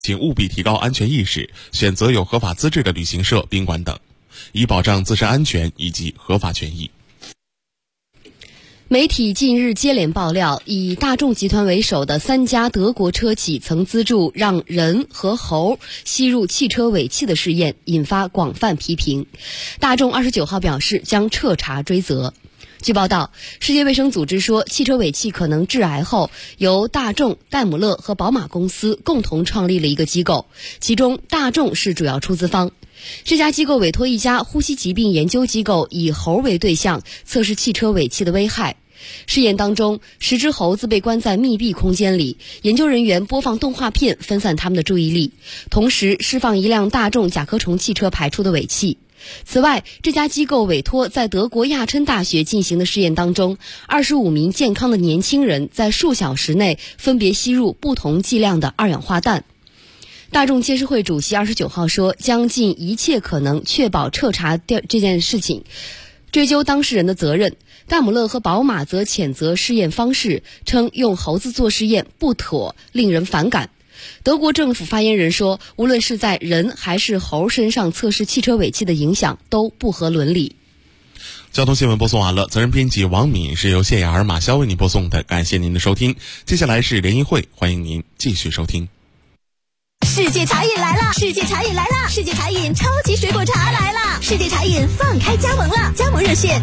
请务必提高安全意识，选择有合法资质的旅行社、宾馆等，以保障自身安全以及合法权益。 媒体近日接连爆料，以大众集团为首的3家德国车企曾资助让人和猴吸入汽车尾气的试验，引发广泛批评。大众29号表示将彻查追责。据报道，世界卫生组织说，汽车尾气可能致癌后，由大众、戴姆勒和宝马公司共同创立了一个机构，其中大众是主要出资方。这家机构委托一家呼吸疾病研究机构以猴为对象，测试汽车尾气的危害。试验当中，10只猴子被关在密闭空间里，研究人员播放动画片分散他们的注意力，同时释放一辆大众甲壳虫汽车排出的尾气。此外，这家机构委托在德国亚琛大学进行的试验当中，25名健康的年轻人在数小时内分别吸入不同剂量的二氧化氮。大众监事会主席29号说，将尽一切可能确保彻查这件事情，追究当事人的责任。戴姆勒和宝马则谴责试验方式，称用猴子做试验不妥，令人反感。德国政府发言人说，无论是在人还是猴身上测试汽车尾气的影响都不合伦理。 交通新闻播送完了，责任编辑王敏，是由谢雅儿、马潇为您播送的，感谢您的收听。接下来是联谊会，欢迎您继续收听。 世界茶饮来了！世界茶饮来了！世界茶饮超级水果茶来了！世界茶饮放开加盟了，加盟热线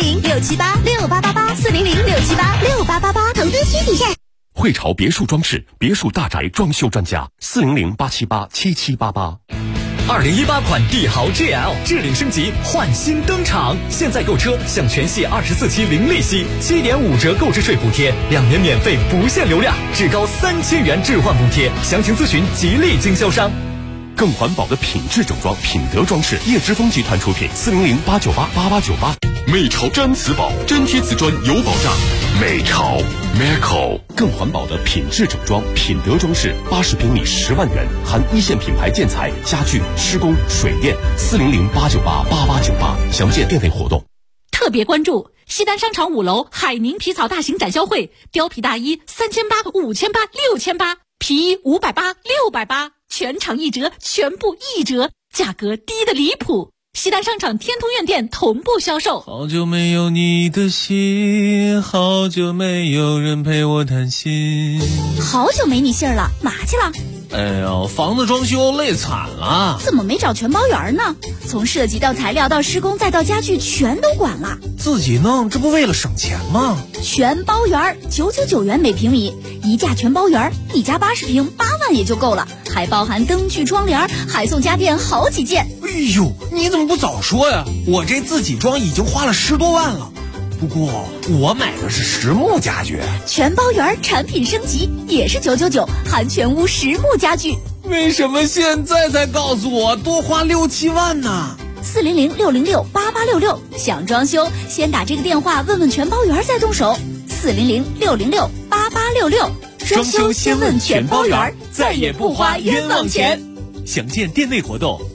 400-678-6888，400-678-6888，投资需谨慎。 汇潮别墅装饰，别墅大宅装修专家，400-878-7788。 2018款帝豪 GL 置领升级，焕新登场。现在购车享全系24期零利息，7.5折购置税补贴，2年免费不限流量，至高3000元置换补贴。详情咨询吉利经销商。 更环保的品质整装，品德装饰，叶之峰集团出品，400-898-8898。美潮毡瓷宝，粘贴瓷砖有保障。美潮 Meco 更环保的品质整装，品德装饰，80平米10万元，含一线品牌建材、家具、施工、水电，400-898-8898。详见店内活动。 特别关注西单商场5楼海宁皮草大型展销会，貂皮大衣3800、5800、6800，皮衣580、680，全场1折，全部1折，价格低得离谱。西单商场天通苑店同步销售。 好久没有你的心，好久没有人陪我谈心。 好久没你信儿了，哪去了？ 哎呦，房子装修累惨了。 怎么没找全包圆呢？从设计到材料到施工再到家具全都管了。 自己弄，这不为了省钱吗？ 全包圆999元每平米，一价全包圆，一家80平8万也就够了，还包含灯具窗帘，还送家电好几件。 哎呦，你怎么不早说呀？我这自己装已经花了10多万了。不过我买的是实木家具， 全包圆产品升级也是999，含全屋实木家具。 为什么现在才告诉我多花6、7万呢 ？400-606-8866，想装修先打这个电话问问全包圆再动手。400-606-8866， 装修先问全包圆，再也不花冤枉钱。详见店内活动。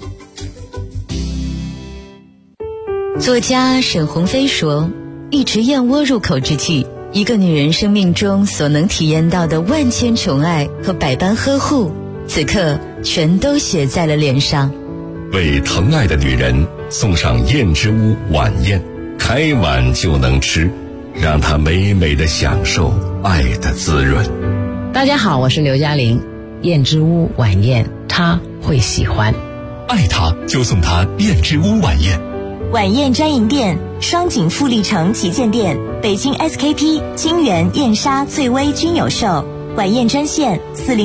作家沈鸿飞说，一池燕窝入口之际，一个女人生命中所能体验到的万千宠爱和百般呵护，此刻全都写在了脸上。 为疼爱的女人送上燕之屋晚宴，开碗就能吃，让她美美的享受爱的滋润。 大家好，我是刘嘉玲。燕之屋晚宴，她会喜欢。 爱她就送她燕之屋晚宴。 晚宴专营店：双井富力城旗舰店、北京 SKP、金源、燕莎、翠微均有售。晚宴专线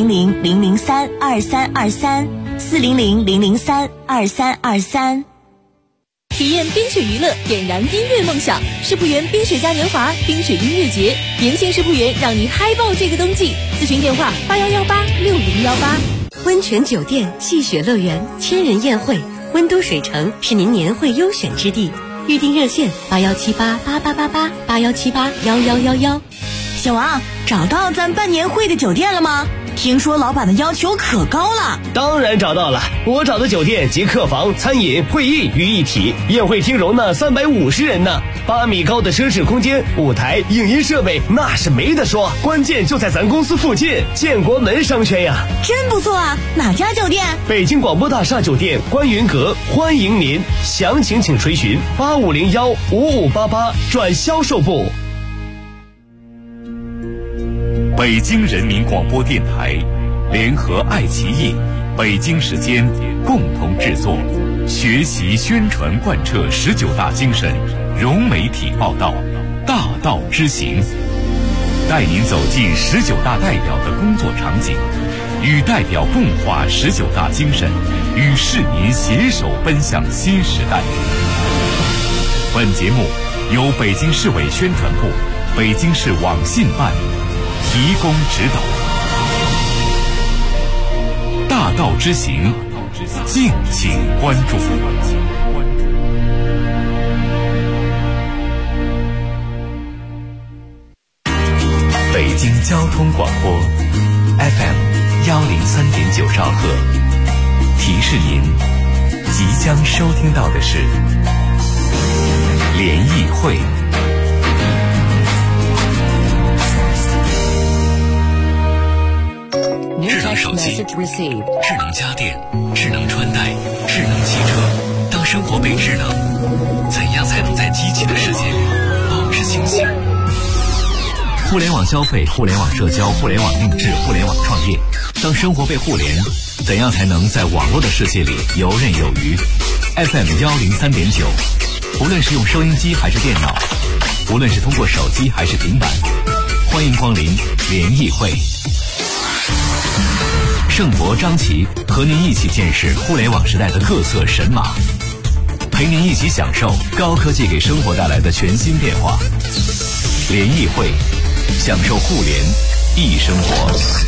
400-003-2323，400-003-2323。 体验冰雪娱乐，点燃音乐梦想。世仆园冰雪嘉年华冰雪音乐节，年轻世仆园让你嗨爆这个冬季。咨询电话81186018。 温泉酒店、戏雪乐园、千人宴会，温都水城是您年会优选之地。预订热线81788888，81781111。 小王，找到咱办年会的酒店了吗？ 听说老板的要求可高了。 当然找到了，我找的酒店集客房、餐饮、会议于一体，宴会厅容纳350人呢，8米高的奢侈空间，舞台、影音设备那是没得说，关键就在咱公司附近，建国门商圈呀。 真不错啊，哪家酒店？ 北京广播大厦酒店观云阁，欢迎您，详情请垂询8501-5588转销售部。 北京人民广播电台联合爱奇艺、北京时间共同制作，学习宣传贯彻19大精神，融媒体报道，大道之行，带您走进19大代表的工作场景，与代表共话19大精神，与市民携手奔向新时代。本节目由北京市委宣传部、北京市网信办提供指导。大道之行，敬请关注。北京交通广播 FM103.9兆赫，提示您即将收听到的是联谊会。智能手机、智能家电、智能穿戴、智能汽车。当生活被智能，怎样才能在机器的世界里保持清醒？互联网消费、互联网社交、互联网定制、互联网创业。当生活被互联，怎样才能在网络的世界里游刃有余？ FM103.9，无论是用收音机还是电脑，无论是通过手机还是平板，欢迎光临联谊会。盛博、张琪和您一起见识互联网时代的各色神马，陪您一起享受高科技给生活带来的全新变化。联谊会，享受互联易生活。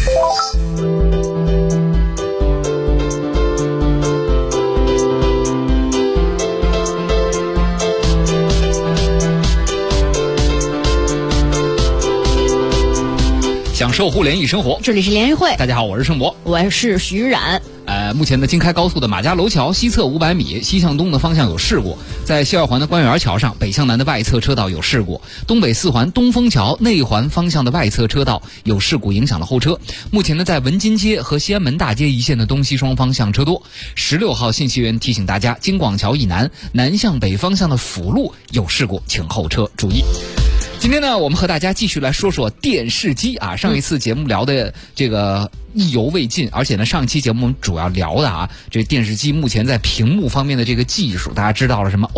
享受互联易生活， 这里是联谊会。 大家好，我是盛博， 我是徐冉。 目前的京开高速的马家楼桥西侧500米，西向东的方向有事故；在西二环的官园桥上，北向南的外侧车道有事故；东北4环东风桥内环方向的外侧车道有事故，影响了后车。目前呢，在文津街和西安门大街一线的东西双方向车多。16号信息员提醒大家，京广桥以南南向北方向的辅路有事故，请后车注意。今天呢，我们和大家继续来说说电视机啊。上一次节目聊的这个意犹未尽，而且呢，上一期节目我们主要聊的这电视机目前在屏幕方面的这个技术，大家知道了什么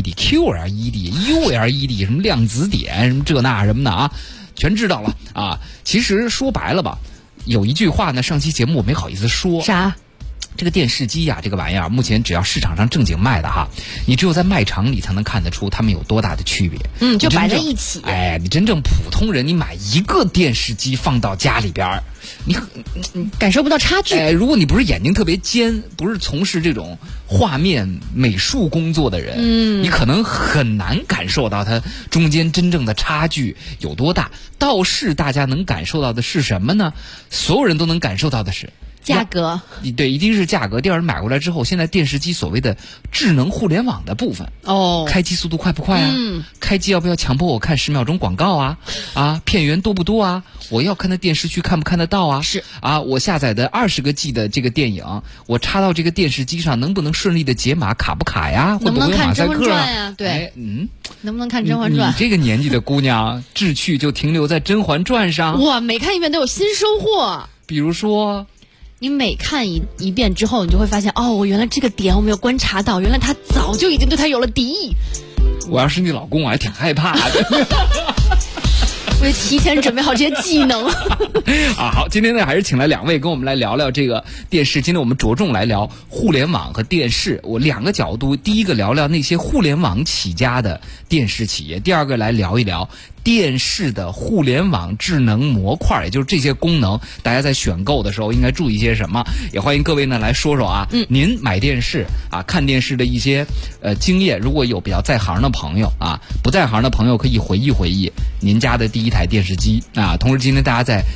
OLED、QLED、ULED， 什么量子点，什么这那什么的全知道了啊。其实说白了吧，有一句话呢，上期节目我没好意思说。 啥？ 这个电视机这个玩意儿，目前只要市场上正经卖的你只有在卖场里才能看得出它们有多大的区别。 就摆在一起。 你真正普通人，你买一个电视机放到家里边，你感受不到差距。 如果你不是眼睛特别尖，不是从事这种画面美术工作的人，你可能很难感受到它中间真正的差距有多大。倒是大家能感受到的是什么呢？所有人都能感受到的是价格。 对，一定是价格。第二，买过来之后，现在电视机所谓的智能互联网的部分开机速度快不快开机要不要强迫我看10秒钟广告片源多不多我要看的电视剧看不看得到是我下载的20个 G 的这个电影，我插到这个电视机上能不能顺利的解码，卡不卡呀？ 能不能看《甄嬛传》 呀？ 对，能不能看《甄嬛传》？ 你这个年纪的姑娘，志趣就停留在《甄嬛传》上。 哇，每看一遍都有新收获。 比如说。 你每看一遍之后，你就会发现，我原来这个点我没有观察到，原来他早就已经对他有了敌意。 我要是你老公，我还挺害怕的。 我也提前准备好这些技能。 好，今天呢还是请来2位跟我们来聊聊这个电视。今天我们着重来聊互联网和电视，我2个角度。第一个聊聊那些互联网起家的电视企业，第二个来聊一聊电视的互联网智能模块，也就是这些功能，大家在选购的时候应该注意些什么。也欢迎各位呢来说说您买电视看电视的一些经验。如果有比较在行的朋友不在行的朋友可以回忆回忆您家的第一台电视机同时今天大家在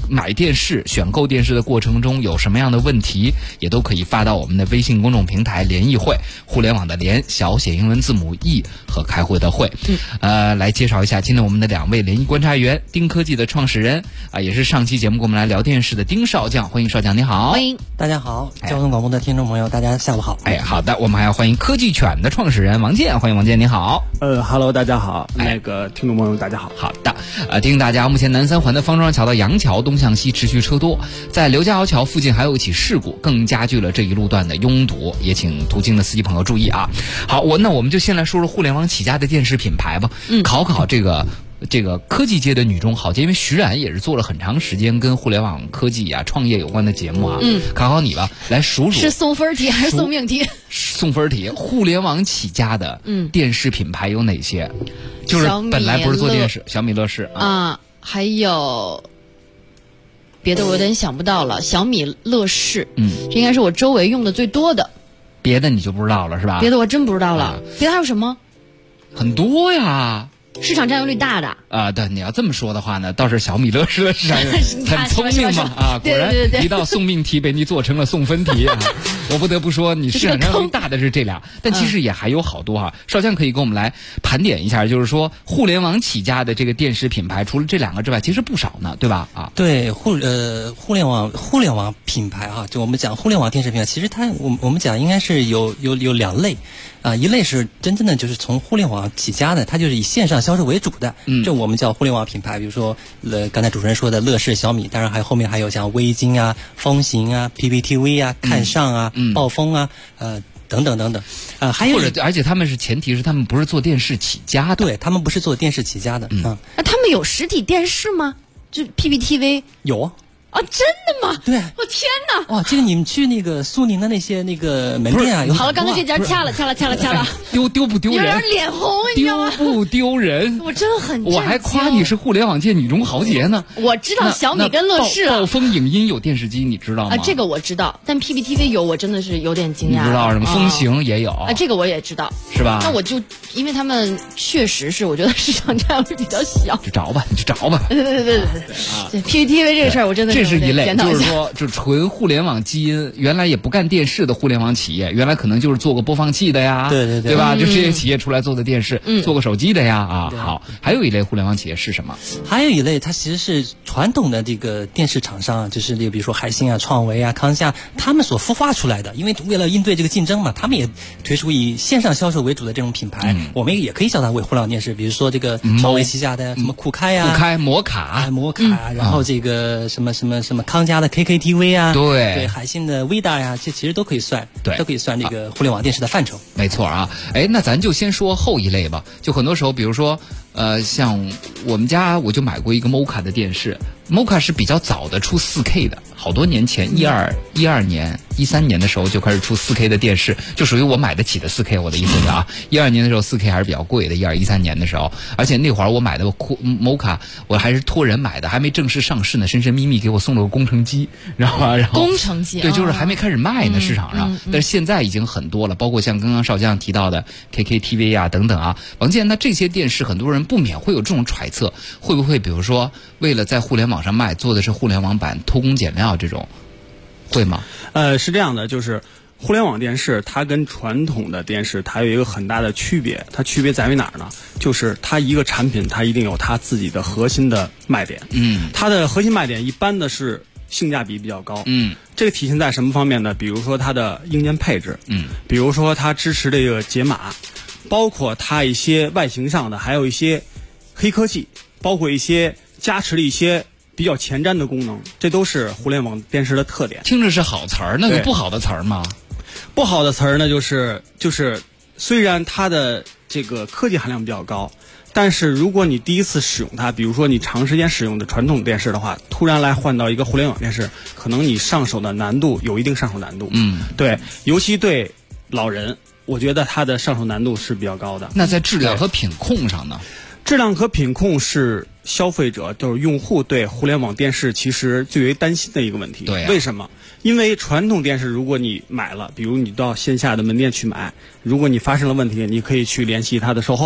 买电视、选购电视的过程中有什么样的问题，也都可以发到我们的微信公众平台联谊会，互联网的联，小写英文字母 E 和开会的会。来介绍一下今天我们的2位联谊观察员，丁科技的创始人也是上期节目跟我们来聊电视的丁少将，欢迎少将，你好。 欢迎大家好，交通广播的听众朋友，大家下午好。 好的，我们还要欢迎科技犬的创始人王健，欢迎王健，你好。 Hello， 大家好，那个听众朋友大家好。 好的，提醒大家，目前南三环的方庄桥到杨桥东向西持续车多，在刘家窑桥附近还有一起事故，更加剧了这一路段的拥堵，也请途经的司机朋友注意啊。好，那我们就先来说说互联网起家的电视品牌吧，考考这个科技界的女中豪杰，因为徐冉也是做了很长时间跟互联网科技创业有关的节目啊。考考你吧，来数数是送分题还是送命题？ 送分题。互联网起家的电视品牌有哪些？就是本来不是做电视，小米、乐视啊，还有别的我有点想不到了。小米、乐视，这应该是我周围用的最多的。 别的你就不知道了是吧？ 别的我真不知道了。别的还有什么？ 很多呀。 市场占有率大的对，你要这么说的话呢，倒是小米乐视的市场很聪明嘛果然一道送命题被你做成了送分题啊！我不得不说，你市场占有率大的是这俩，但其实也还有好多少将可以跟我们来盘点一下，就是说互联网起家的这个电视品牌，除了这2个之外，其实不少呢，对吧？ 对，互联网品牌就我们讲互联网电视品牌，其实我们讲应该是有2类。一类是真正的就是从互联网起家的，它就是以线上销售为主的，这我们叫互联网品牌。比如说刚才主持人说的乐视、小米，当然后面还有像微鲸啊、风行啊、PPTV 啊、看上啊、暴风啊，等等等等，还有而且他们是前提是他们不是做电视起家的， 对，他们不是做电视起家的。 那他们有实体电视吗？就 PPTV 有真的吗？ 对， 我天哪！ 哇，这个你们去那个苏宁的那些那个门店啊，有好了，刚才这家掐了， 丢不丢人？ 有点脸红，你知道吗？ 丢不丢人？ 我真的很震惊， 我还夸你是互联网界女中豪杰呢。 我知道小米跟乐视暴风影音有电视机，你知道吗？ 这个我知道，但 PPTV 有，我真的是有点惊讶。 你知道什么？风行也有这个我也知道， 是吧？ 那我就因为他们确实是，我觉得市场占有率比较小。 你去找吧。 对 PPTV 这个事儿，我真的这是一类，就是说，就纯互联网基因，原来也不干电视的互联网企业，原来可能就是做个播放器的呀，对吧？就这些企业出来做的电视，做个手机的呀好，还有一类互联网企业是什么？ 还有一类，它其实是传统的这个电视厂商，就是比如说海信啊、创维啊、康佳，他们所孵化出来的。因为为了应对这个竞争嘛，他们也推出以线上销售为主的这种品牌，我们也可以叫它为互联网电视。比如说这个创维旗下的什么酷开、摩卡，然后这个什么康佳的 KKTV 啊，对，海信的 VIDA 呀，这其实都可以算，都可以算这个互联网电视的范畴。 没错啊，那咱就先说后一类吧。就很多时候，比如说，像我们家我就买过一个 Moka 的电视，Moka 是比较早的出 4K 的，好多年前12年、13年的时候就开始出 4K 的电视，就属于我买得起的 4K。我的意思是12年的时候 4K 还是比较贵的，12、13年的时候，而且那会儿我买的 Moka 我还是托人买的，还没正式上市呢，神神秘秘给我送了个工程机，然后工程机对，就是还没开始卖呢，市场上，但是现在已经很多了，包括像刚刚少将提到的 KKTV 啊等等王健，那这些电视很多人不免会有这种揣测，会不会比如说为了在互联网上卖，做的是互联网版，偷工减料这种，会吗？ 是这样的，就是互联网电视它跟传统的电视它有一个很大的区别，它区别在于哪儿呢？就是它一个产品它一定有它自己的核心的卖点，它的核心卖点一般的是性价比比较高，这个体现在什么方面呢？比如说它的硬件配置，比如说它支持这个解码，包括它一些外形上的，还有一些黑科技，包括一些加持了一些比较前瞻的功能，这都是互联网电视的特点。 听着是好词儿，那有不好的词儿吗？ 不好的词儿呢，就是虽然它的这个科技含量比较高，但是如果你第一次使用它，比如说你长时间使用的传统电视的话，突然来换到一个互联网电视，可能你上手的难度有一定上手难度。对，尤其对老人，我觉得它的上手难度是比较高的。 那在质量和品控上呢？ 质量和品控是消费者，就是用户对互联网电视其实最为担心的一个问题。 对为什么？因为传统电视如果你买了，比如你到线下的门店去买，如果你发生了问题，你可以去联系它的售后，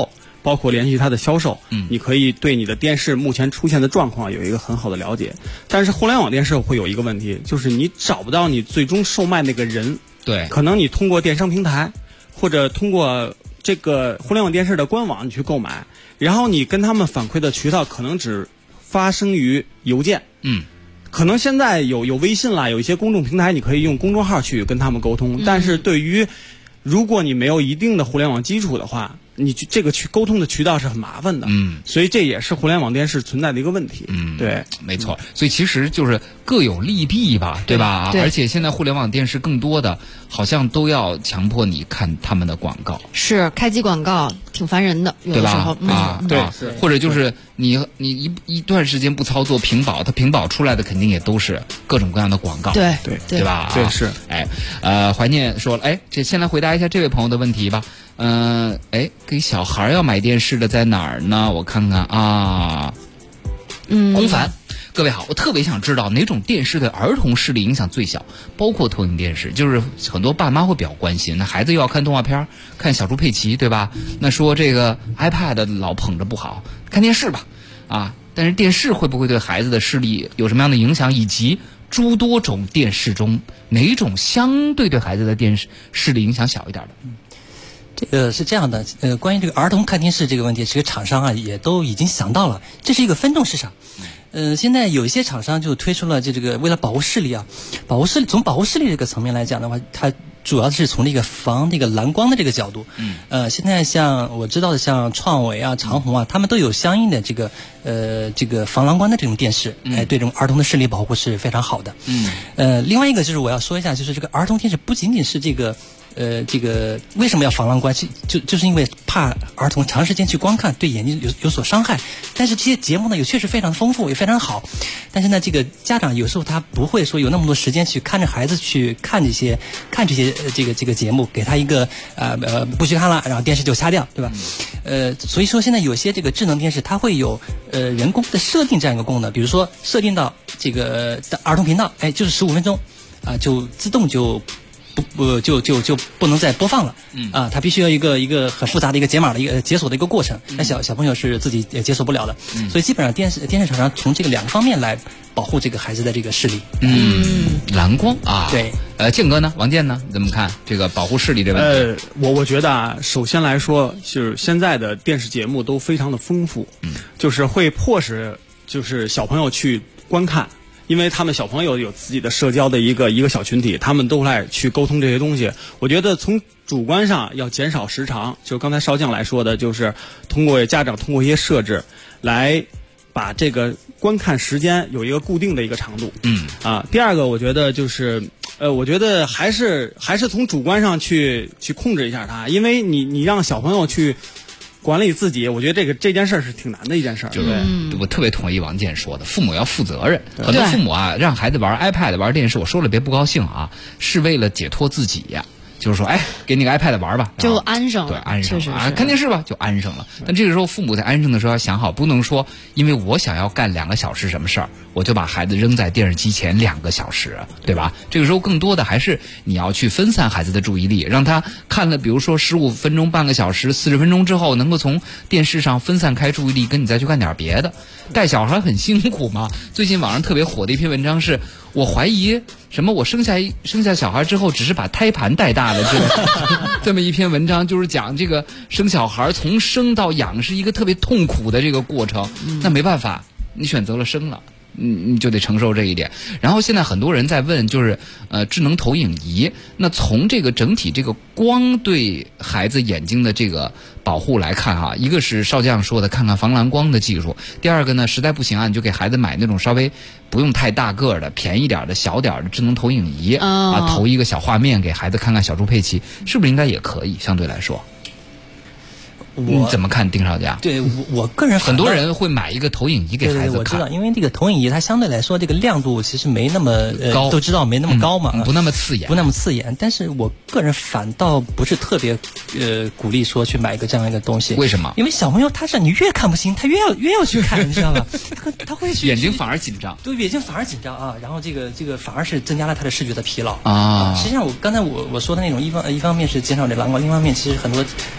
包括联系它的销售，你可以对你的电视目前出现的状况有一个很好的了解。但是互联网电视会有一个问题，就是你找不到你最终售卖那个人。 对， 可能你通过电商平台或者通过这个互联网电视的官网你去购买，然后你跟他们反馈的渠道可能只发生于邮件。可能现在有微信啦，有一些公众平台，你可以用公众号去跟他们沟通。但是对于如果你没有一定的互联网基础的话，你这个去沟通的渠道是很麻烦的。所以这也是互联网电视存在的一个问题。对， 没错。所以其实就是各有利弊吧，对吧？ 对。 而且现在互联网电视更多的好像都要强迫你看他们的广告， 是开机广告挺烦人的，有的时候。 对， 或者就是你一段时间不操作屏保，它屏保出来的肯定也都是各种各样的广告。 对吧？ 对，是。 怀念说了，这先来回答一下这位朋友的问题吧。给小孩要买电视的在哪儿呢？我看看啊。龚凡，各位好，我特别想知道哪种电视对儿童视力影响最小，包括投影电视。就是很多爸妈会比较关心，那孩子又要看动画片，看小猪佩奇，对吧？那说这个 iPad 老捧着不好，看电视吧，但是电视会不会对孩子的视力有什么样的影响，以及诸多种电视中哪种相对对孩子的电视视力影响小一点的？ 这个是这样的，关于这个儿童看电视这个问题，其实厂商也都已经想到了，这是一个分众市场。现在有一些厂商就推出了这个为了保护视力从保护视力这个层面来讲的话，它主要是从这个防这个蓝光的这个角度。现在像我知道的像创维啊、长虹啊，他们都有相应的这个防蓝光的这种电视，对这种儿童的视力保护是非常好的。另外一个就是我要说一下，就是这个儿童电视不仅仅是这个为什么要防蓝光？就是因为怕儿童长时间去观看对眼睛有所伤害。但是这些节目呢，也确实非常丰富，也非常好。但是呢，这个家长有时候他不会说有那么多时间去看着孩子去看这些这个节目，给他一个不许看了，然后电视就掐掉，对吧？所以说现在有些这个智能电视它会有人工的设定这样一个功能，比如说设定到这个儿童频道，就是15分钟就自动就不能再播放了。它必须要一个很复杂的一个解码的一个解锁的一个过程。那小朋友是自己也解锁不了的。所以基本上电视厂商从这个2个方面来保护这个孩子的这个视力。 蓝光啊， 对。 建哥呢？王健呢？怎么看这个保护视力这问题？ 我觉得首先来说，就是现在的电视节目都非常的丰富，就是会迫使就是小朋友去观看。因为他们小朋友有自己的社交的一个小群体，他们都来去沟通这些东西。我觉得从主观上要减少时长，就刚才少将来说的，就是家长通过一些设置来把这个观看时间有一个固定的一个长度。第二个我觉得就是我觉得还是从主观上去控制一下它，因为你让小朋友去管理自己，我觉得这件事是挺难的一件事。 我特别同意王健说的，父母要负责任。很多父母让孩子玩 iPad 玩电视，我说了别不高兴是为了解脱自己呀。就是说，给你个 iPad 玩吧， 就安上了。 对，安上了看电视吧，就安上了。但这个时候，父母在安上的时候要想好，不能说因为我想要干2个小时什么事儿，我就把孩子扔在电视机前2个小时，对吧？这个时候更多的还是你要去分散孩子的注意力，让他看了，比如说15分钟、半个小时、40分钟之后，能够从电视上分散开注意力，跟你再去干点别的。带小孩很辛苦嘛。最近网上特别火的一篇文章是，我怀疑什么？我生下小孩之后，只是把胎盘带大的这么一篇文章，就是讲这个生小孩从生到养是一个特别痛苦的这个过程。那没办法，你选择了生了。你就得承受这一点。然后现在很多人在问，就是智能投影仪，那从这个整体这个光对孩子眼睛的这个保护来看一个是少将说的看看防蓝光的技术，第二个呢实在不行你就给孩子买那种稍微不用太大个的便宜点的小点的智能投影仪投一个小画面给孩子看看小猪佩奇，是不是应该也可以相对来说？你怎么看，丁少家？ 对，我个人很多人会买一个投影仪给孩子看。 对，我知道，因为这个投影仪它相对来说这个亮度其实没那么高， 都知道没那么高嘛， 不那么刺眼， 但是我个人反倒不是特别鼓励说去买一个这样一个东西。 为什么？ 因为小朋友你越看不清，他越要去看，你知道吧？他会眼睛反而紧张。 对，眼睛反而紧张然后这个反而是增加了他的视觉的疲劳啊。 实际上刚才我说的那种一方面是减少这蓝光，另一方面其实很多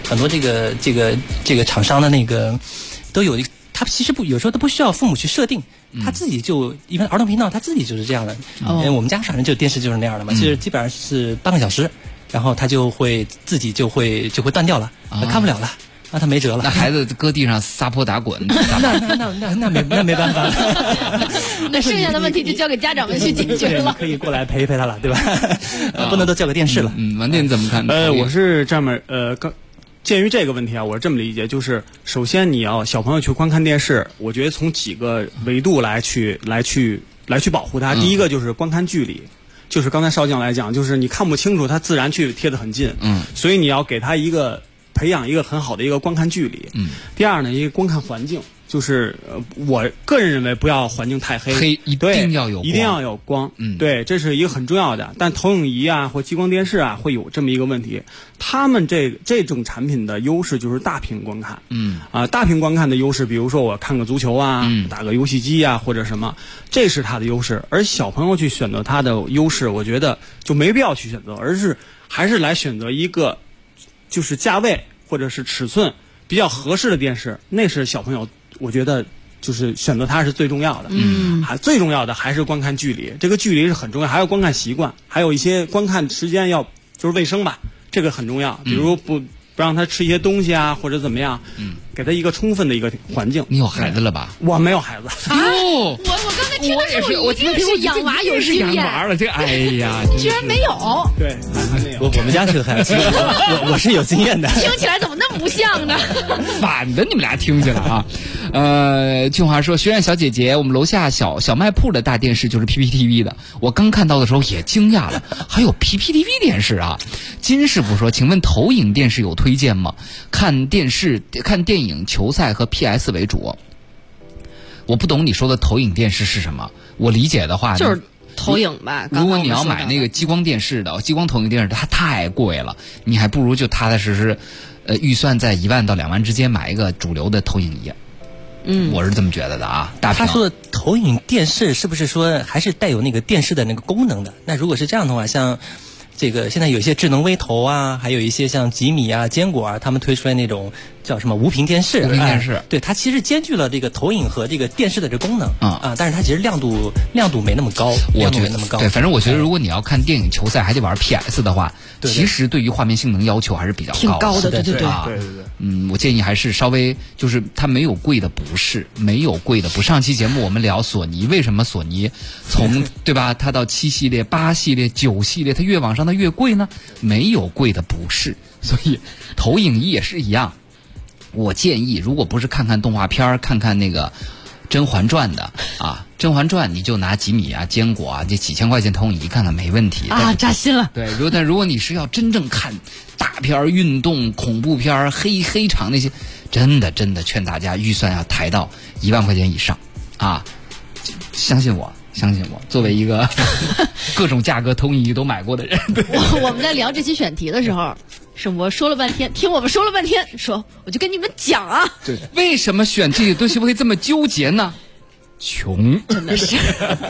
很多这个厂商的那个都有，他其实有时候都不需要父母去设定。他自己就一般儿童频道，他自己就是这样的。我们家反正就电视就是那样的嘛，就是基本上是半个小时，然后他就会自己就会断掉了，看不了了。那他没辙了， 那孩子搁地上撒泼打滚， 那没办法了。 那剩下的问题就交给家长们去解决了。 可以过来陪一陪他了，对吧？不能都交给电视了。 王店怎么看？ 我是这么鉴于这个问题啊，我是这么理解，就是首先你要小朋友去观看电视，我觉得从几个维度来去保护他。第一个就是观看距离。就是刚才少将来讲，就是你看不清楚，他自然去贴得很近。所以你要给他培养一个很好的一个观看距离。第二呢，一个观看环境，就是我个人认为不要环境太黑， 一定要有光。对，这是一个很重要的。但投影仪啊或激光电视啊会有这么一个问题，他们这种产品的优势就是大屏观看。大屏观看的优势，比如说我看个足球啊，打个游戏机啊或者什么，这是它的优势。而小朋友去选择它的优势，我觉得就没必要去选择，而是还是来选择一个就是价位或者是尺寸比较合适的电视，那是小朋友我觉得就是选择它是最重要的。最重要的还是观看距离，这个距离是很重要，还有观看习惯，还有一些观看时间就是卫生吧，这个很重要。比如不让他吃一些东西啊，或者怎么样，给他一个充分的一个环境。 你有孩子了吧？ 我没有孩子。 我刚才听的时候，我一定是养娃有经验了。这哎呀， 居然没有。 对，还没有。 我们家是个孩子，我是有经验的。 听起来怎么那么不像呢？ 反的，你们俩听起来啊。俊华说，学院小姐姐，我们楼下小卖铺的大电视就是 PPTV 的，我刚看到的时候也惊讶了，还有 PPTV 电视啊。金师傅说，请问投影电视有推荐吗？看电影、球赛和 PS 为主。我不懂你说的投影电视是什么，我理解的话就是投影吧。 如果你要买那个激光电视的激光投影电视，它太贵了，你还不如就踏踏实实预算在1万到2万之间买一个主流的投影仪。我是这么觉得的啊。大屏他说的投影电视是不是说还是带有那个电视的那个功能的？那如果是这样的话，像这个现在有一些智能微投啊，还有一些像吉米啊、坚果啊，他们推出来那种叫什么无屏电视。 无屏电视， 对，它其实兼具了这个投影和这个电视的这功能但是它其实亮度没那么高， 我觉得对，反正我觉得如果你要看电影、球赛还得玩 PS 的话，其实对于画面性能要求还是比较高的。对。 我建议还是稍微就是它没有贵的不是，没有贵的不。上期节目我们聊索尼，为什么索尼从对吧，它到7系列、8系列、9系列，它越往上它越贵呢？没有贵的不是，所以投影仪也是一样。我建议，如果不是看看动画片，看看那个《甄嬛传》的啊，《甄嬛传》你就拿吉米啊、坚果啊这几千块钱投影仪看看没问题啊，扎心了。 对，但如果你是要真正看大片、运动、恐怖片、黑场那些，真的劝大家预算要抬到1万块钱以上啊！相信我，作为一个各种价格投影仪都买过的人， 我们在聊这期选题的时候，盛博说了半天，听我们说了半天，说我就跟你们讲啊， 对，为什么选这些东西会这么纠结呢？穷， 真的是。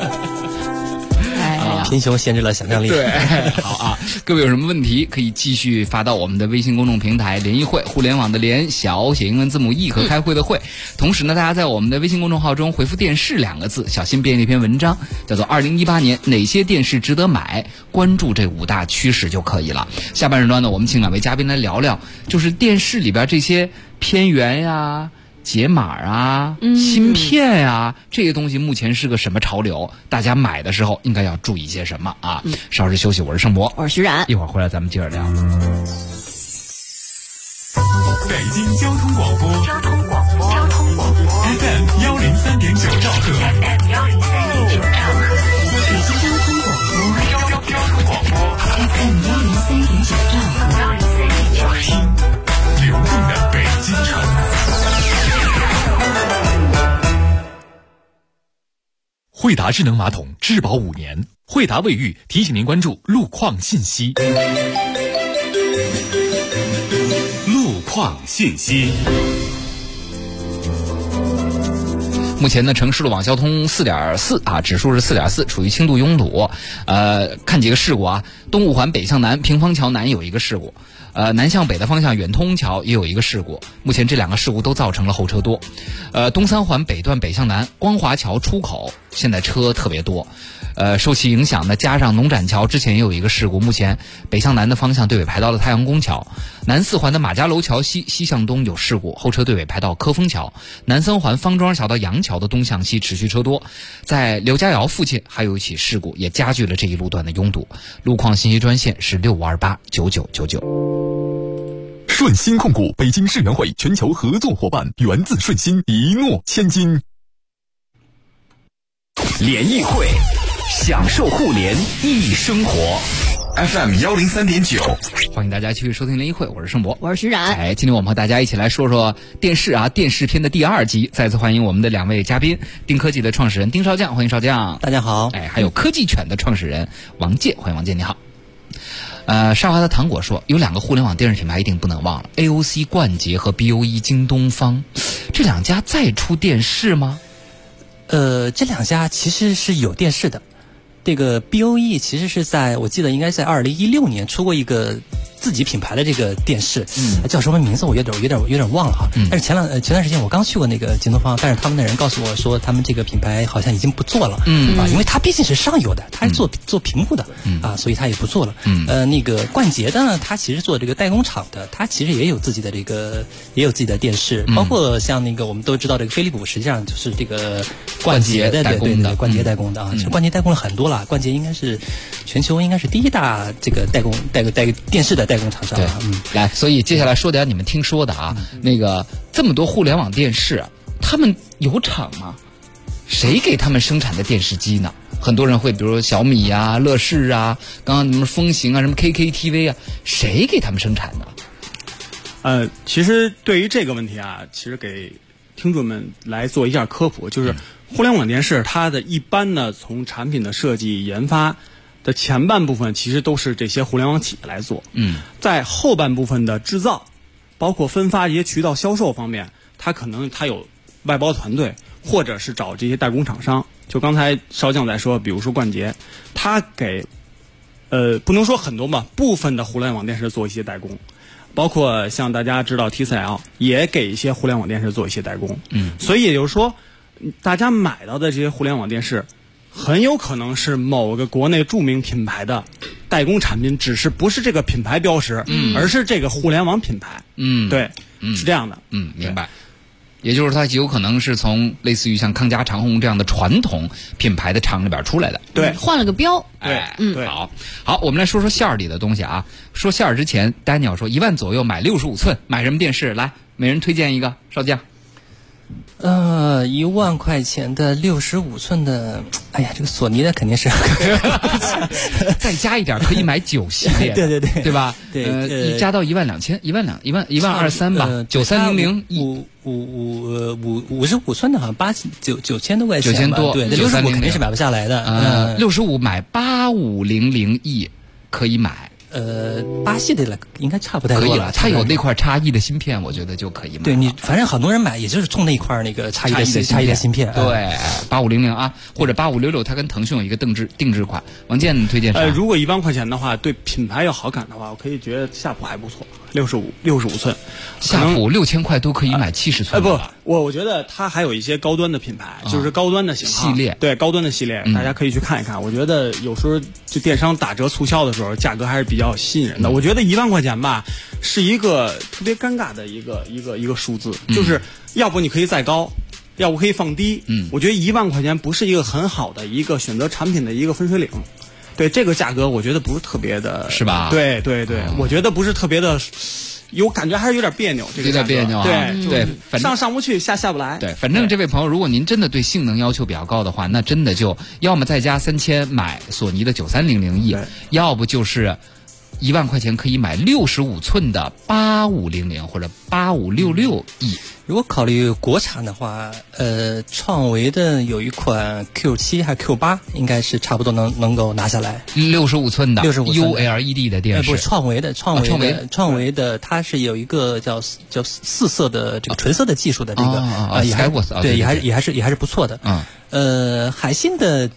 贫穷限制了想象力。 对，好啊，各位有什么问题可以继续发到我们的微信公众平台联谊会，互联网的联，小写英文字母 E 和开会的会。同时呢，大家在我们的微信公众号中回复电视2个字，小心编了一篇文章，叫做2018年哪些电视值得买，关注这5大趋势就可以了。下半时段呢，我们请2位嘉宾来聊聊，就是电视里边这些偏圆呀、解码啊、芯片呀，这些东西目前是个什么潮流？大家买的时候应该要注意些什么啊？稍事休息，我是盛博， 我是徐冉， 一会儿回来咱们接着聊。 北京交通广播FM 103.9兆赫，北京交通广播 FM 103.9兆赫，听流动的北京城。惠达智能马桶质保5年，惠达卫浴提醒您关注路况信息。路况信息。 目前呢，城市路网交通4.4啊，指数是4.4，处于轻度拥堵。看几个事故啊，东五环北向南平方桥南有一个事故。南向北的方向远通桥也有一个事故，目前这2个事故都造成了后车多。东三环北段北向南光华桥出口现在车特别多。受其影响呢，加上农展桥之前也有一个事故，目前北向南的方向队尾排到了太阳宫桥。南4环的马家楼桥西向东有事故，后车队尾排到科丰桥。南3环方庄桥到杨桥的东向西持续车多。在刘家窑附近还有一起事故，也加剧了这一路段的拥堵。路况信息专线是65289999。 顺鑫控股北京世园会全球合作伙伴，源自顺鑫，一诺千金。 联谊会，享受互联易生活。FM 103.9， 欢迎大家继续收听联谊会，我是盛博， 我是徐冉。 今天我们和大家一起来说说电视啊，电视片的第2集。再次欢迎我们的2位嘉宾，丁科技的创始人丁少将，欢迎少将。 大家好。 还有科技犬的创始人王健，欢迎王健，你好。沙发的糖果说，有2个互联网电视品牌一定不能忘了 ，AOC 冠捷和 BOE 京东方，这2家再出电视吗？ 这2家其实是有电视的。这个 BOE 其实是我记得应该在2016年出过一个自己品牌的这个电视，叫什么名字我有点忘了哈。但是前段时间我刚去过那个京东方，但是他们的人告诉我说，他们这个品牌好像已经不做了，因为它毕竟是上游的，它是做屏幕的，所以它也不做了。那个冠捷的呢，它其实做这个代工厂的，它其实也有自己的电视，包括像那个我们都知道这个飞利浦，实际上就是这个冠捷的代工的， 冠捷代工的啊，其实冠捷代工了很多了，冠捷应该是全球应该是第1大这个代电视的代工厂商。 对，来，所以接下来说点你们听说的啊，那个这么多互联网电视，他们有厂吗？谁给他们生产的电视机呢？很多人会比如说小米啊、乐视啊，刚刚什么风行啊、什么 KKTV 啊，谁给他们生产的？ 其实对于这个问题啊，其实给听众们来做一下科普，就是互联网电视它的一般呢，从产品的设计研发的前半部分其实都是这些互联网企业来做，在后半部分的制造，包括分发一些渠道销售方面，它有外包团队，或者是找这些代工厂商。就刚才少将在说，比如说冠捷，他给不能说很多吧，部分的互联网电视做一些代工，包括像大家知道 TCL 也给一些互联网电视做一些代工，所以也就是说，大家买到的这些互联网电视，很有可能是某个国内著名品牌的代工产品，只是不是这个品牌标识，而是这个互联网品牌。对，是这样的。 明白。也就是它极有可能是从类似于像康佳、长虹这样的传统品牌的厂里边出来的。 对， 换了个标。 对， 好，我们来说说馅儿里的东西啊。说馅儿之前 ，Daniel 说1万左右买65寸，买什么电视？来，每人推荐一个，少将。 1万块钱的65寸的，哎呀，这个索尼的肯定是再加一点可以买9系列，对吧？对，加到12000，12000，12300吧 ，9300E55寸的好像9千多块钱吧， 9000多， 对，65肯定是买不下来的。 65买8500E可以买。 8系的了，应该差不太多可以了。它有那块差异的芯片，我觉得就可以买。 对你，反正很多人买，也就是冲那一块那个差异的芯片。 对，8500啊，或者8566，它跟腾讯有一个定制款。王健推荐啥？ 如果1万块钱的话，对品牌有好感的话，我可以觉得夏普还不错，65寸， 夏普6000块都可以买70寸。 不，我觉得它还有一些高端的品牌，就是高端的型号系列， 对高端的系列，大家可以去看一看。我觉得有时候就电商打折促销的时候，价格还是比较吸引人的。我觉得1万块钱吧，是一个特别尴尬的一个数字，就是要不你可以再高，要不可以放低。我觉得1万块钱不是一个很好的一个选择产品的一个分水岭。对这个价格，我觉得不是特别的， 是吧？ 对，我觉得不是特别的。有感觉还是有点别扭，这个有点别扭啊。对，反正上不去，下不来。 对，反正这位朋友，如果您真的对性能要求比较高的话，那真的就要么再加3000买索尼的9300E，要不就是 1万块钱可以买65寸的8500或者8566E。 如果考虑国产的话，创维的有一款 Q7 还是 Q8，应该是差不多能够拿下来。 65寸的 65 ULED 的电视， 不是创维的，它是有一个叫四色的这个纯色的技术的这个也还是不错的。海信的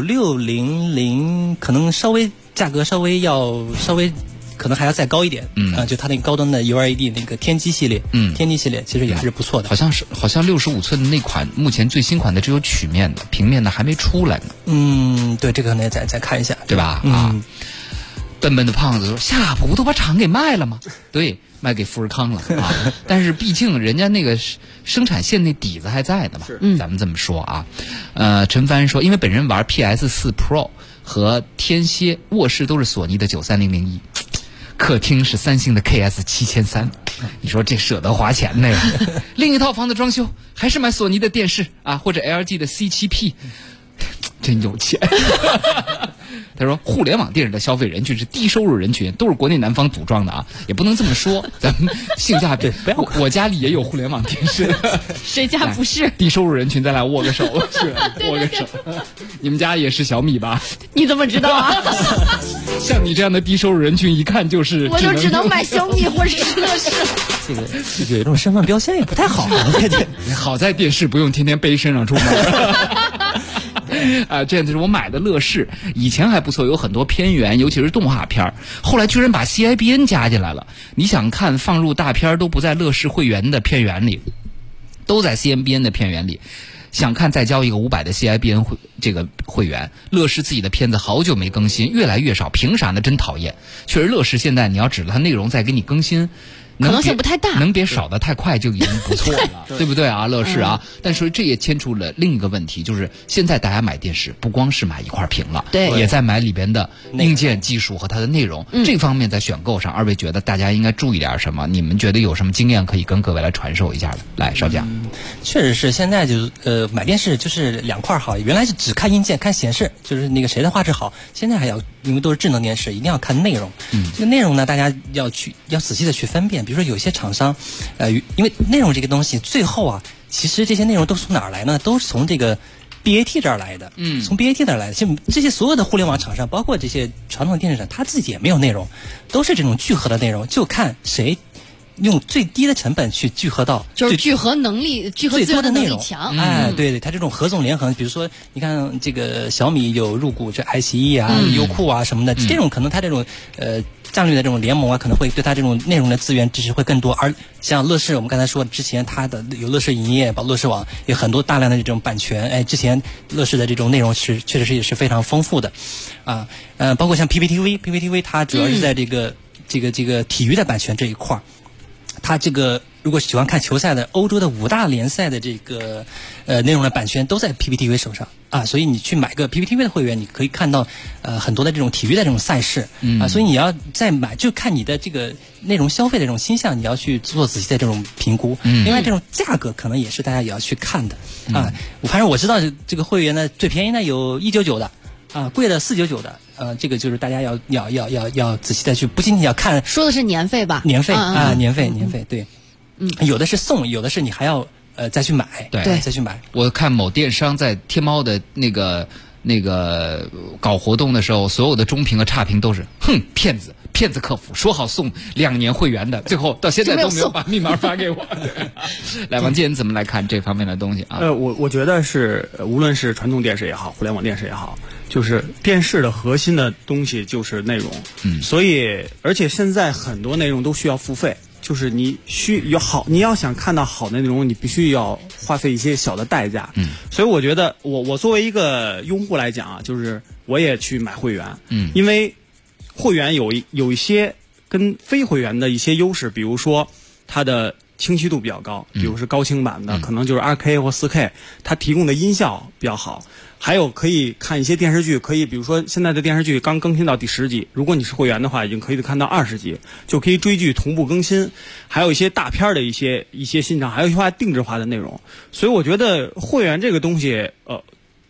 9600可能价格稍微可能还要再高一点，就它那个高端的 ULED 那个天玑系列，天玑系列其实也还是不错的。 好像65寸的那款，目前最新款的只有曲面的，平面的还没出来呢。对，这个可能再看一下， 对吧？笨笨的胖子说：“夏普不都把厂给卖了吗？”对，卖给富士康了啊。但是毕竟人家那个生产线那底子还在的嘛，咱们这么说啊。陈帆说，因为本人玩 PS4 Pro 和天蝎，卧室都是索尼的9300E。客厅是三星的 KS7300，你说这舍得花钱的呀？另一套房子装修还是买索尼的电视啊，或者 LG 的 C7P， 真有钱。他说，互联网电视的消费人群是低收入人群，都是国内南方组装的啊，也不能这么说，咱们性价比。我家里也有互联网电视， 谁家不是？ 低收入人群，咱俩握个手，握个手。你们家也是小米吧？ 你怎么知道啊？ 像你这样的低收入人群，一看就是我就只能买小米或者是乐视。 这个有一种身份标签也不太好。 好在电视不用天天背身上出门。这样就是我买的乐视，以前还不错，有很多片源，尤其是动画片，后来居然把 CIBN 加进来了。你想看放入大片都不在乐视会员的片源里，都在 CIBN 的片源里。想看再交一个500的 CIBN 这个会员。乐视自己的片子好久没更新，越来越少，凭啥呢？真讨厌。确实乐视现在你要指着它内容再给你更新， 可能性不太大， 能别少得太快就已经不错了，对不对啊？乐视啊，但是这也牵出了另一个问题，就是现在大家买电视不光是买一块屏了， 对， 也在买里边的硬件技术和它的内容。这方面在选购上，二位觉得大家应该注意点什么？你们觉得有什么经验可以跟各位来传授一下的？来，少讲。 确实是现在就买电视就是两块好，原来是只看硬件看显示，就是那个谁的画质好，现在还要因为都是智能电视，一定要看内容。这个内容呢，大家要仔细的去分辨。比如说有些厂商，因为内容这个东西，最后啊，其实这些内容都是从哪儿来呢？都是从这个 BAT 这儿来的。从 BAT 这儿来的。其实这些所有的互联网厂商，包括这些传统的电视厂，他自己也没有内容，都是这种聚合的内容，就看谁用最低的成本去聚合到， 就是聚合能力、聚合资源的能力强。 对对，它这种合纵连横，比如说你看这个小米有入股这爱奇艺啊、优酷啊什么的，这种可能它这种战略的这种联盟啊，可能会对它这种内容的资源支持会更多。而像乐视，我们刚才说之前它的有乐视影业，包括乐视网，有很多大量的这种版权。之前乐视的这种内容确实是也是非常丰富的，包括像 PPTV 它主要是在这个体育的版权这一块儿。他这个如果喜欢看球赛的，欧洲的5大联赛的这个内容的版权都在 PPTV 手上啊，所以你去买个 PPTV 的会员，你可以看到很多的这种体育的这种赛事所以你要再买，就看你的这个内容消费的这种倾向，你要去做仔细的这种评估。另外，这种价格可能也是大家也要去看的反正我知道这个会员呢，最便宜呢有199的贵的499的。这个就是大家要仔细的去，不仅仅要看， 说的是年费吧？ 年费年费对，有的是送，有的是你还要再去买， 对， 再去买。 我看某电商在天猫的那个搞活动的时候，所有的中评和差评都是骗子客服说好送2年会员的，最后到现在都没有把密码发给我。来，王健怎么来看这方面的东西啊？ 我觉得是无论是传统电视也好，互联网电视也好，就是电视的核心的东西就是内容。所以而且现在很多内容都需要付费，就是你要想看到好的内容，你必须要花费一些小的代价。所以我觉得我作为一个用户来讲啊，就是我也去买会员。因为会员有一些跟非会员的一些优势，比如说它的清晰度比较高，比如是高清版的，可能就是 2K 或 4K， 它提供的音效比较好。还有可以看一些电视剧，可以比如说现在的电视剧刚更新到第10集，如果你是会员的话，已经可以看到20集，就可以追剧同步更新。还有一些大片的一些欣赏，还有一些定制化的内容。所以我觉得会员这个东西，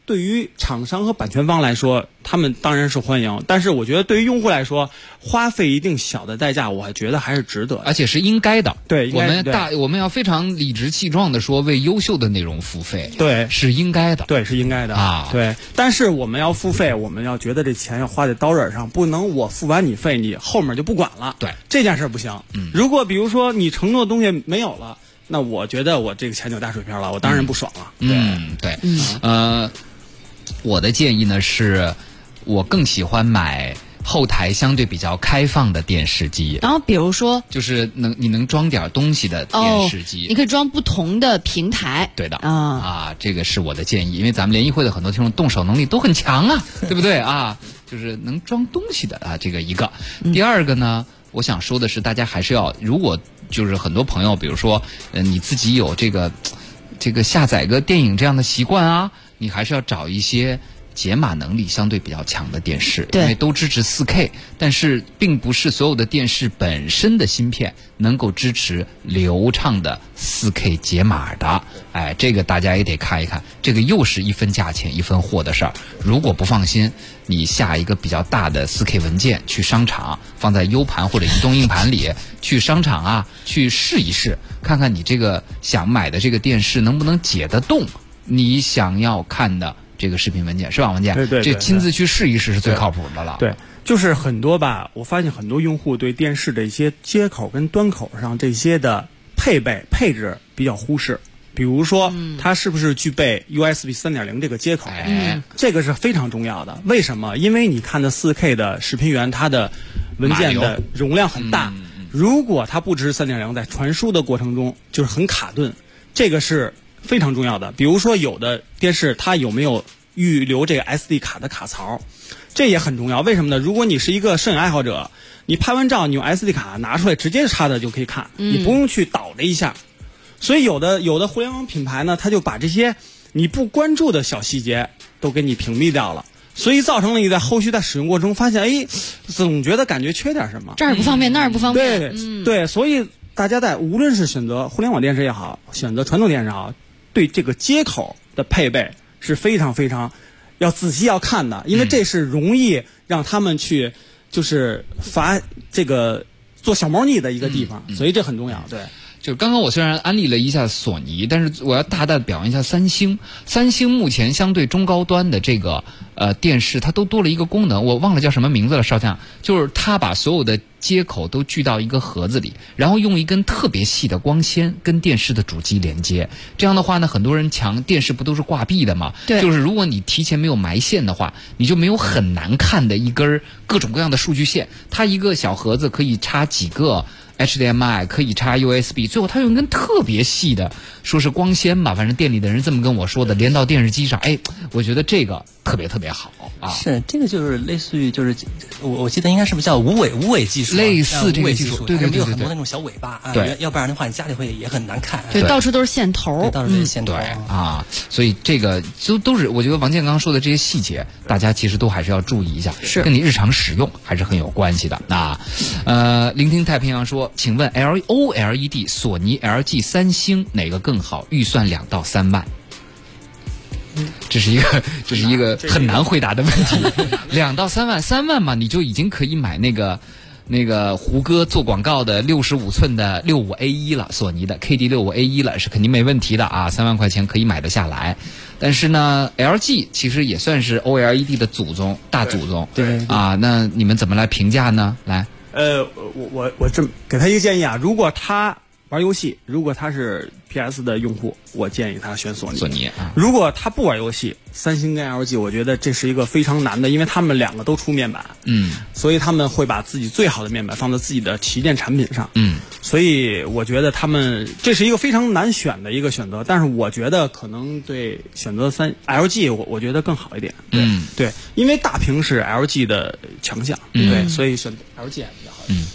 对于厂商和版权方来说，他们当然是欢迎，但是我觉得对于用户来说，花费一定小的代价，我还觉得还是值得的， 而且是应该的。 对， 我们要非常理直气壮的说，为优秀的内容付费， 对， 是应该的， 对，是应该的啊。 对，但是我们要付费，我们要觉得这钱要花在刀刃上，不能我付完你费，你后面就不管了。 对， 这件事不行。如果比如说你承诺的东西没有了，那我觉得我这个钱就打水漂了，我当然不爽了。 对，我的建议呢是，我更喜欢买后台相对比较开放的电视机。 然后比如说， 就是你能装点东西的电视机， 你可以装不同的平台。 对的这个是我的建议，因为咱们联谊会的很多听众动手能力都很强啊，对不对啊？就是能装东西的这个一个。第二个呢，我想说的是，大家还是要，如果就是很多朋友，比如说你自己有这个下载个电影这样的习惯啊，你还是要找一些解码能力相对比较强的电视，因为都支持 4K， 但是并不是所有的电视本身的芯片能够支持流畅的 4K 解码的。这个大家也得看一看，这个又是一分价钱一分货的事儿。如果不放心，你下一个比较大的 4K 文件，去商场放在 U 盘或者移动硬盘里，去商场去试一试，看看你这个想买的这个电视能不能解得动你想要看的这个视频文件，是吧，文件？ 对， 这亲自去试一试是最靠谱的了。 对，就是很多吧，我发现很多用户对电视的一些接口跟端口上这些的配置比较忽视。比如说，它是不是具备 USB 3.0 这个接口？这个是非常重要的。为什么？因为你看的 4K 的视频源，它的文件的容量很大，如果它不支持 3.0， 在传输的过程中就是很卡顿，这个是非常重要的。比如说，有的电视它有没有预留这个 SD 卡的卡槽，这也很重要。为什么呢？如果你是一个摄影爱好者，你拍完照，你用 SD 卡拿出来直接插的就可以看，你不用去导了一下。所以有的互联网品牌呢，它就把这些你不关注的小细节都给你屏蔽掉了，所以造成了你在后续在使用过程中发现，总觉得感觉缺点什么， 这儿不方便那儿不方便。 对，所以大家在无论是选择互联网电视也好，选择传统电视也好，对这个接口的配备是非常非常要仔细要看的，因为这是容易让他们去就是这个做小猫腻的一个地方，所以这很重要。对。 就刚刚我虽然安利了一下索尼，但是我要大胆表扬一下三星。三星目前相对中高端的这个电视，它都多了一个功能，我忘了叫什么名字了，少将，就是它把所有的接口都聚到一个盒子里，然后用一根特别细的光纤跟电视的主机连接。这样的话呢，很多人抢电视不都是挂壁的吗？ 对， 就是如果你提前没有埋线的话，你就没有很难看的一根各种各样的数据线。它一个小盒子可以插几个HDMI， 可以插 USB， 最后它用一根特别细的，说是光纤吧，反正店里的人这么跟我说的，连到电视机上。我觉得这个特别特别好啊。 是，这个就是类似于就是我记得应该是不是叫无尾技术， 类似这个技术，对， 有很多那种小尾巴啊，要不然的话你家里会也很难看。 对，到处都是线头， 到处都是线头所以这个都是我觉得王健刚刚说的这些细节，大家其实都还是要注意一下， 是跟你日常使用还是很有关系的聆听太平洋说，请问 OLED 索尼、LG、三星哪个更好？预算2到3万。这是一个很难回答的问题。2到3万，3万嘛，你就已经可以买那个胡歌做广告的65寸的65A1了，索尼的 KD65A1了，是肯定没问题的3万块钱可以买得下来。但是呢 ，LG 其实也算是 OLED 的大祖宗， 对那你们怎么来评价呢？来， 我这给他一个建议如果他玩游戏，如果他是 PS 的用户，我建议他选索尼。如果他不玩游戏，三星跟 LG， 我觉得这是一个非常难的，因为他们两个都出面板，所以他们会把自己最好的面板放在自己的旗舰产品上，所以我觉得他们这是一个非常难选的一个选择，但是我觉得可能对选择LG， 我觉得更好一点，对，因为大屏是 LG 的强项，对，所以选 LG 也比较好一点。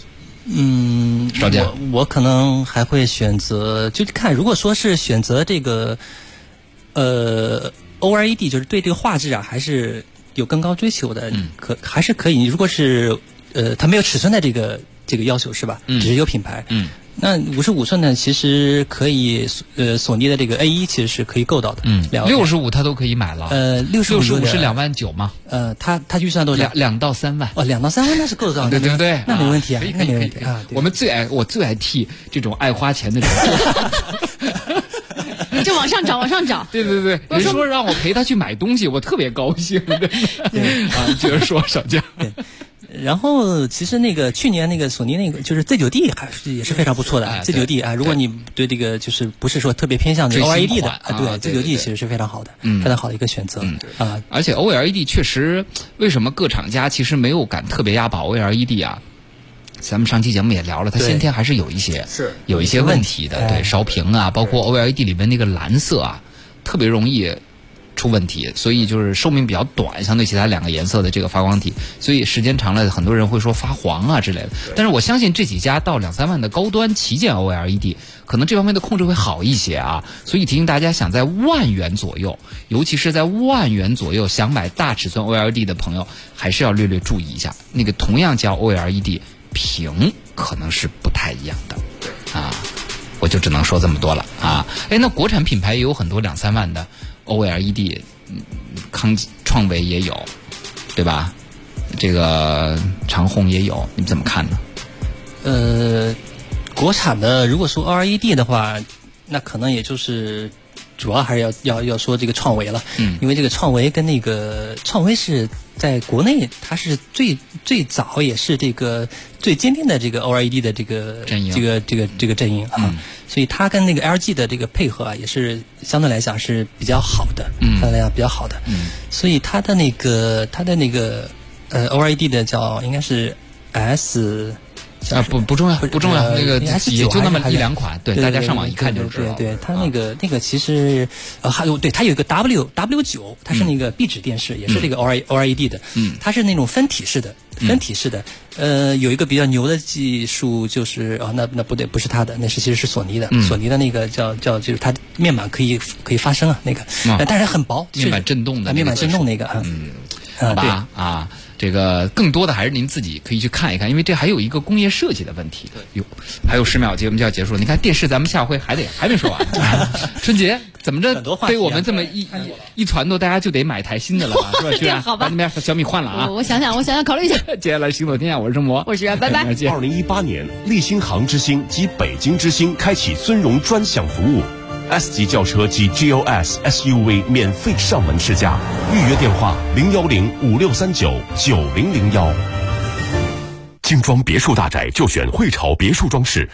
我可能还会选择，就看如果说是选择这个OLED， 就是对这个画质还是有更高追求的，还是可以。如果是它没有尺寸的这个要求是吧？只是有品牌， 那55寸呢，其实可以索尼的这个 A1 其实是可以够到的。 65它都可以买了。65是2万9吗？ 它预算多少 ？2到3万。 2到3万那是够到的。 对， 那没问题啊， 那没问题啊。我最爱替这种爱花钱的人。 就往上涨。 对，人说让我陪他去买东西，我特别高兴。接着说少将。 然后其实那个去年那个索尼那个就是 Z9D 也是非常不错的。Z9D 啊，如果你对这个就是不是说特别偏向这个 OLED 的对 Z9D 其实是非常好的，非常好的一个选择啊。 而且 OLED 确实，为什么各厂家其实没有敢特别押宝 OLED 啊？咱们上期节目也聊了，它先天还是有一些问题的，对烧屏啊，包括 OLED 里面那个蓝色啊，特别容易出问题，所以就是寿命比较短，相对其他2个颜色的这个发光体，所以时间长了，很多人会说发黄啊之类的。但是我相信这几家到2、3万的高端旗舰 OLED， 可能这方面的控制会好一些啊。所以提醒大家，想在10000元左右，尤其是在10000元左右想买大尺寸 OLED 的朋友，还是要略注意一下，那个同样叫 OLED。屏可能是不太一样的啊，我就只能说这么多了啊。那国产品牌也有很多2、3万的 OLED， 创维也有，对吧？这个长虹也有，你们怎么看呢？ 国产的如果说 OLED 的话，那可能也就是主要还是要说这个创维了，因为这个创维跟那个创维是在国内它是最早也是这个最坚定的这个 OLED 的这个阵营，这个阵营啊，所以它跟那个 LG 的这个配合啊，也是相对来讲是比较好的，相对来讲比较好的，所以它的那个OLED 的叫应该是 S。 不重要，那个也就那么1、2款，对，大家上网一看就知道。 对，它那个其实还有对，它有一个 W9，它是那个壁纸电视，也是这个 OLED 的，它是那种分体式的，有一个比较牛的技术就是那不对，不是它的，那是其实是索尼的，索尼的那个叫就是它面板可以发声啊，那个，但是很薄， 面板震动的， 面板震动那个好吧啊。这个更多的还是您自己可以去看一看，因为这还有一个工业设计的问题。还有10秒节目就要结束了。你看电视，咱们下回还没说完。春节怎么着被我们这么一传播，大家就得买台新的了吧？是吧？是吧？ 好吧， 把你们小米换了啊！ 我想想，考虑一下。 接下来行走天下，我是郑博， 我是拜拜。 2018年，立新航之星及北京之星开启尊荣专享服务。S 级轿车及 GLS SUV 免费上门试驾，预约电话01056399001。精装别墅大宅就选汇潮别墅装饰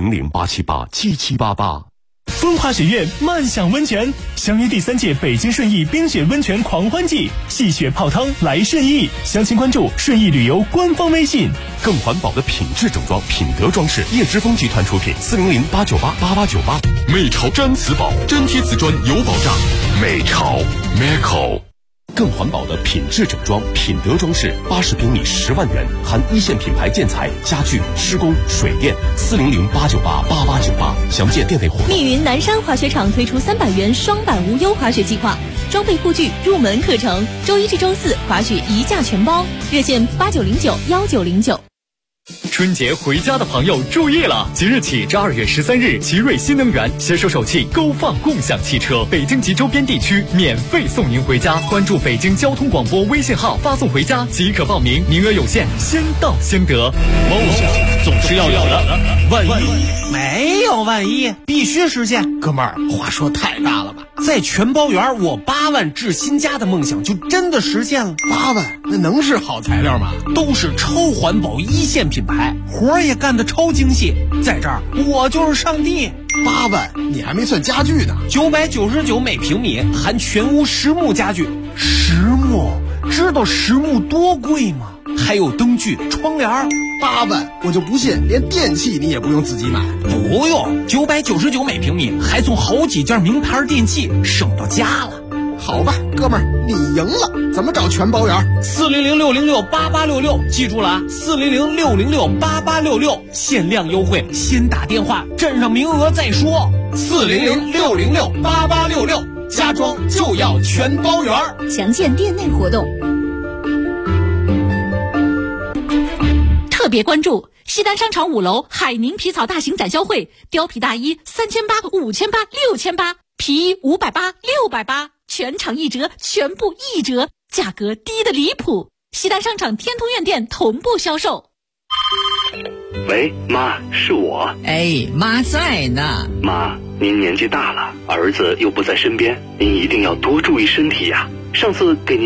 ，400-878-7788。 风华学院漫享温泉，相约第3届北京顺义冰雪温泉狂欢季，戏雪泡汤来顺义，详情关注顺义旅游官方微信。 更环保的品质整装，品德装饰，叶之峰集团出品，400-898-8898。美潮毡瓷宝，真贴瓷砖有保障。美潮 Meco。更环保的品质整装，品德装饰，80平米10万元，含1线品牌建材、家具、施工、水电，400-898-8898。详见店内活动。 密云南山滑雪场推出300元双板无忧滑雪计划，装备护具入门课程，周1至周4滑雪一价全包，热线89091909。 春节回家的朋友注意了！即日起至2月13日，奇瑞新能源携手首汽勾放共享汽车，北京及周边地区免费送您回家。关注北京交通广播微信号，发送回家即可报名，名额有限，先到先得。梦想总是要有的，万一没有万一，必须实现。哥们儿，话说太大了吧？在全包园，我8万置新家的梦想就真的实现了。 8万，那能是好材料吗？ 都是超环保1线品牌，活儿也干得超精细。在这儿，我就是上帝。 8万，你还没算家具呢。 999每平米，含全屋实木家具。实木，知道实木多贵吗？还有灯具、窗帘。 8万，我就不信连电器你也不用自己买。 不用，999每平米，还送好几件名牌电器，省到家了。 好吧，哥们儿，你赢了。怎么找全包园 ？400-606-8866，记住了啊！400-606-8866，限量优惠，先打电话，占上名额再说。400-606-8866，家装就要全包园。 详见店内活动。 特别关注西单商场5楼海宁皮草大型展销会，貂皮大衣3800、5800、6800，皮衣580、680，全场1折，全部1折，价格低得离谱。西单商场天通苑店同步销售。 喂，妈，是我。 哎，妈在呢。 妈，您年纪大了，儿子又不在身边，您一定要多注意身体呀。上次给您